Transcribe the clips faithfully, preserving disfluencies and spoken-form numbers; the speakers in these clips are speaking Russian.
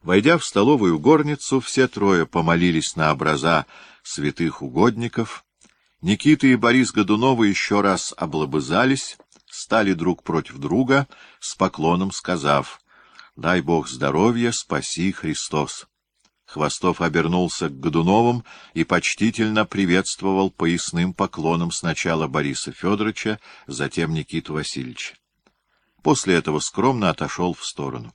Войдя в столовую горницу, все трое помолились на образа святых угодников. Никита и Борис Годуновы еще раз облобызались, стали друг против друга, с поклоном сказав: «Дай Бог здоровья, спаси Христос». Хвостов обернулся к Годуновым и почтительно приветствовал поясным поклоном сначала Бориса Федоровича, затем Никиту Васильевича. После этого скромно отошел в сторону.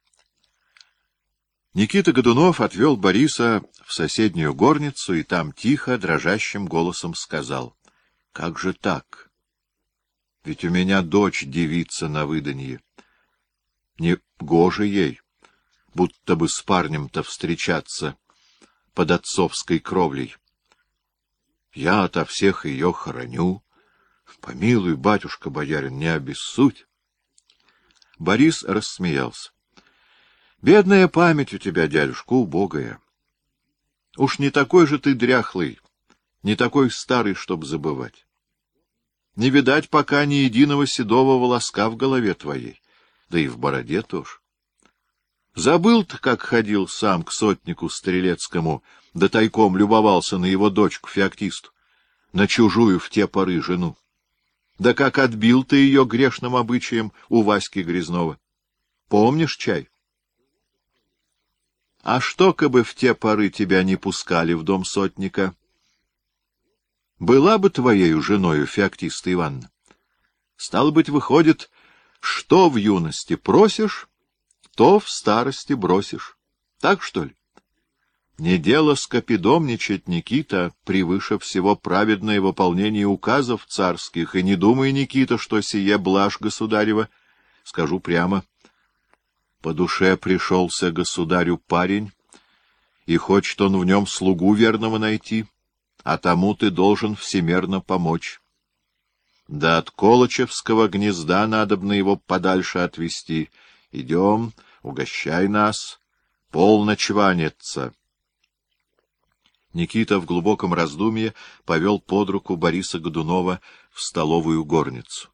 Никита Годунов отвел Бориса в соседнюю горницу и там тихо, дрожащим голосом сказал: «Как же так? Ведь у меня дочь девица на выданье. Не гоже ей, будто бы с парнем-то встречаться под отцовской кровлей. Я ото всех ее хороню. Помилуй, батюшка боярин, не обессудь». Борис рассмеялся. «Бедная память у тебя, дядюшка, убогая. Уж не такой же ты дряхлый, не такой старый, чтоб забывать. Не видать пока ни единого седого волоска в голове твоей, да и в бороде тоже. Забыл-то, как ходил сам к сотнику Стрелецкому, да тайком любовался на его дочку Феоктисту, на чужую в те поры жену. Да как отбил ты ее грешным обычаем у Васьки Грязнова. Помнишь, чай? А что, кабы в те поры тебя не пускали в дом сотника? Была бы твоею женою Феоктиста Ивановна. Стало быть, выходит, что в юности просишь, то в старости бросишь. Так, что ли? Не дело скопидомничать, Никита, превыше всего праведное выполнение указов царских, и не думай, Никита, что сие блажь государева. Скажу прямо, по душе пришелся государю парень, и хочет он в нем слугу верного найти, а тому ты должен всемерно помочь. Да от Колычевского гнезда надобно его подальше отвести. Идем, угощай нас, полно чваниться». Никита в глубоком раздумье повел под руку Бориса Годунова в столовую горницу.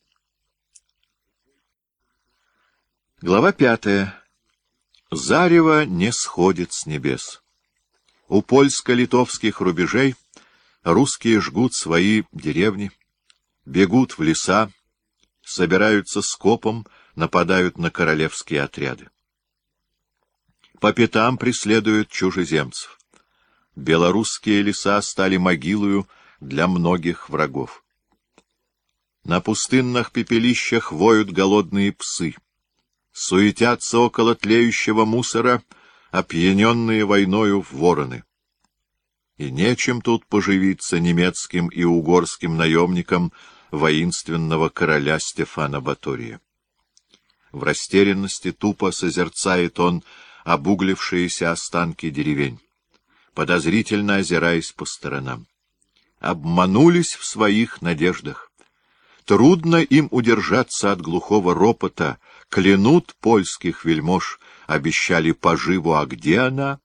Глава пятая. Зарево не сходит с небес. У польско-литовских рубежей русские жгут свои деревни, бегут в леса, собираются скопом, нападают на королевские отряды. По пятам преследуют чужеземцев. Белорусские леса стали могилою для многих врагов. На пустынных пепелищах воют голодные псы. Суетятся около тлеющего мусора опьяненные войною вороны. И нечем тут поживиться немецким и угорским наемникам воинственного короля Стефана Батория. В растерянности тупо созерцает он обуглившиеся останки деревень, подозрительно озираясь по сторонам. Обманулись в своих надеждах. Трудно им удержаться от глухого ропота. Клянут польских вельмож, обещали поживу, а где она?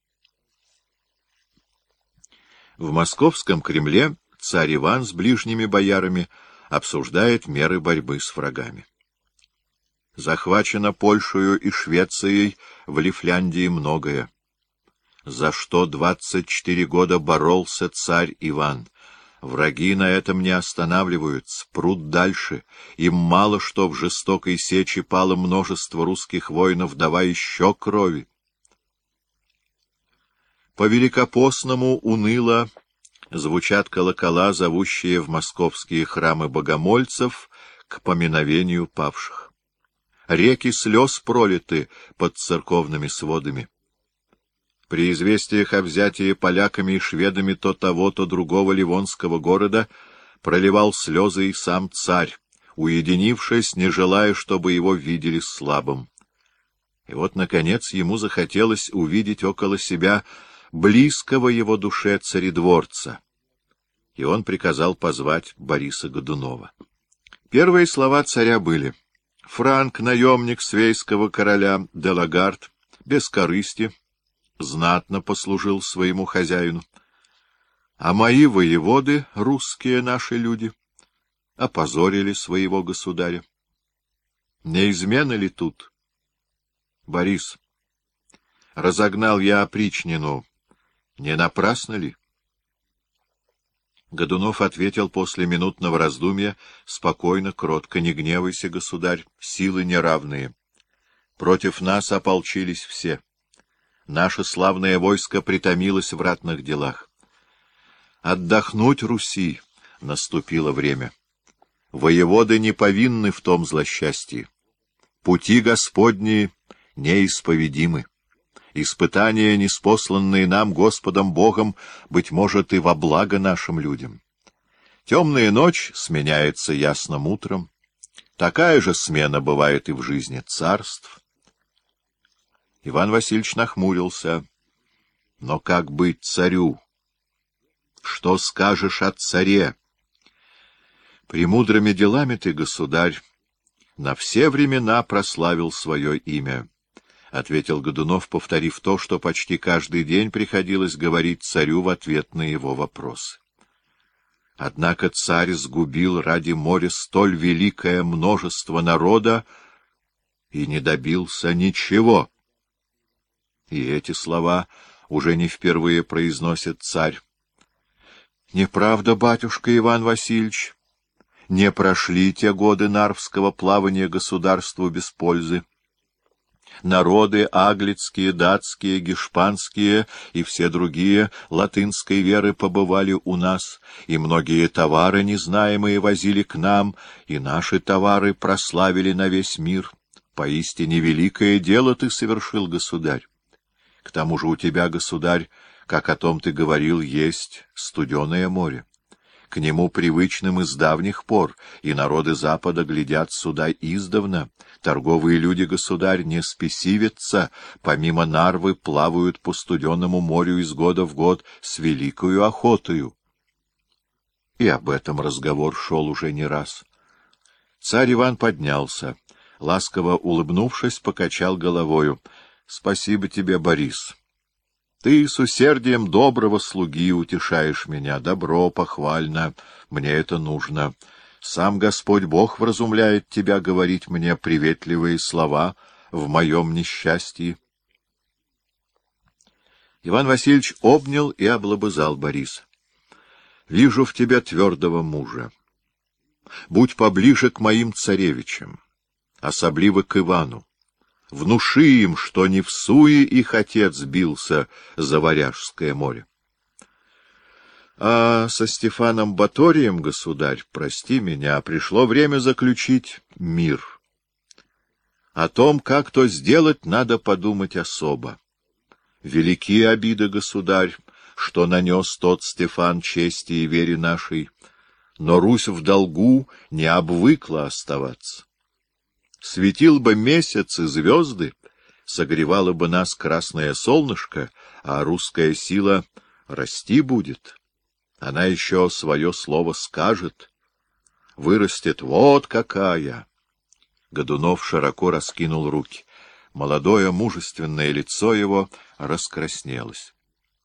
В московском Кремле царь Иван с ближними боярами обсуждает меры борьбы с врагами. Захвачено Польшею и Швецией в Лифляндии многое. За что двадцать четыре года боролся царь Иван. Враги на этом не останавливаются, прут дальше. Им мало что в жестокой сечи пало множество русских воинов, давая еще крови. По Великопостному уныло звучат колокола, зовущие в московские храмы богомольцев к поминовению павших. Реки слез пролиты под церковными сводами. При известиях о взятии поляками и шведами то того, то другого ливонского города проливал слезы и сам царь, уединившись, не желая, чтобы его видели слабым. И вот, наконец, ему захотелось увидеть около себя близкого его душе царедворца, и он приказал позвать Бориса Годунова. Первые слова царя были: «Франк, наемник свейского короля Делагард, без корысти, знатно послужил своему хозяину. А мои воеводы, русские наши люди, опозорили своего государя. Не измена ли тут? Борис, разогнал я опричнину, не напрасно ли? Годунов ответил после минутного раздумья спокойно, кротко: не гневайся, государь, силы неравные. Против нас ополчились все. Наше славное войско притомилось в ратных делах. Отдохнуть Руси наступило время. Воеводы не повинны в том злосчастье. Пути Господни неисповедимы. Испытания, ниспосланные нам Господом Богом, быть может, и во благо нашим людям. Темная ночь сменяется ясным утром. Такая же смена бывает и в жизни царств. Иван Васильевич нахмурился. Но как быть царю? Что скажешь о царе? Премудрыми делами ты, государь, на все времена прославил свое имя, — ответил Годунов, повторив то, что почти каждый день приходилось говорить царю в ответ на его вопросы. Однако царь сгубил ради моря столь великое множество народа и не добился ничего. И эти слова уже не впервые произносит царь. Неправда, батюшка Иван Васильевич, не прошли те годы нарвского плавания государству без пользы. Народы аглицкие, датские, гешпанские и все другие латынской веры побывали у нас, и многие товары незнаемые возили к нам, и наши товары прославили на весь мир. Поистине великое дело ты совершил, государь. К тому же у тебя, государь, как о том ты говорил, есть студеное море. К нему привычным из давних пор, и народы Запада глядят сюда издавна. Торговые люди, государь, не спесивятся, помимо Нарвы плавают по студеному морю из года в год с великою охотою. И об этом разговор шел уже не раз. Царь Иван поднялся, ласково улыбнувшись, покачал головою. — Спасибо тебе, Борис. Ты с усердием доброго слуги утешаешь меня. Добро, похвально, мне это нужно. Сам Господь Бог вразумляет тебя говорить мне приветливые слова в моем несчастье. Иван Васильевич обнял и облобызал Бориса. — Вижу в тебе твердого мужа. Будь поближе к моим царевичам, особливо к Ивану. Внуши им, что не в суе их отец бился за Варяжское море. А со Стефаном Баторием, государь, прости меня, пришло время заключить мир. О том, как то сделать, надо подумать особо. Велики обиды, государь, что нанес тот Стефан чести и вере нашей, но Русь в долгу не обвыкла оставаться. Светил бы месяц и звезды, согревало бы нас красное солнышко, а русская сила расти будет. Она еще свое слово скажет. Вырастет вот какая. Годунов широко раскинул руки. Молодое мужественное лицо его раскраснелось.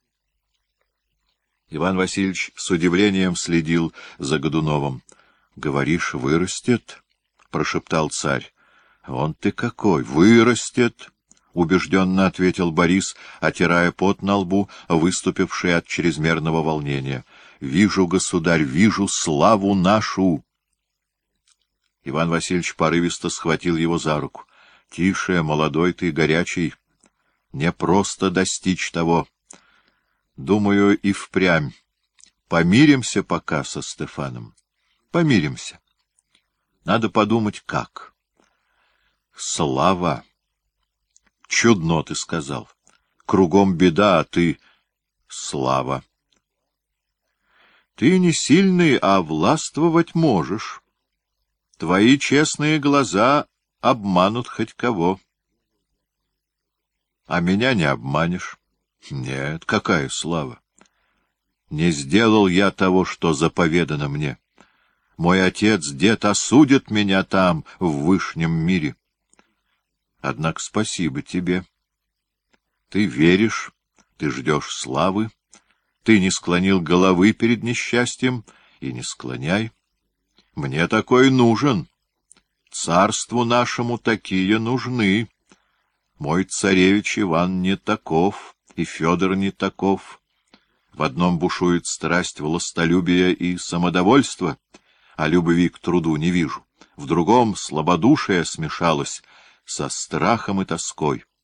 Иван Васильевич с удивлением следил за Годуновым. — Говоришь, вырастет? — прошептал царь. — Вон ты какой! Вырастет! — убежденно ответил Борис, отирая пот на лбу, выступивший от чрезмерного волнения. — Вижу, государь, вижу славу нашу! Иван Васильевич порывисто схватил его за руку. — Тише, молодой ты, горячий. Не просто достичь того. Думаю, и впрямь. Помиримся пока со Стефаном. Помиримся. Надо подумать, как. Слава! Чудно ты сказал. Кругом беда, а ты — слава. Ты не сильный, а властвовать можешь. Твои честные глаза обманут хоть кого. А меня не обманешь. Нет, какая слава! Не сделал я того, что заповедано мне. Мой отец, дед осудит меня там, в вышнем мире. Однако спасибо тебе. Ты веришь, ты ждешь славы, ты не склонил головы перед несчастьем и не склоняй. Мне такой нужен. Царству нашему такие нужны. Мой царевич Иван не таков, и Федор не таков. В одном бушует страсть властолюбия и самодовольства, а любви к труду не вижу. В другом слабодушие смешалось со страхом и тоской.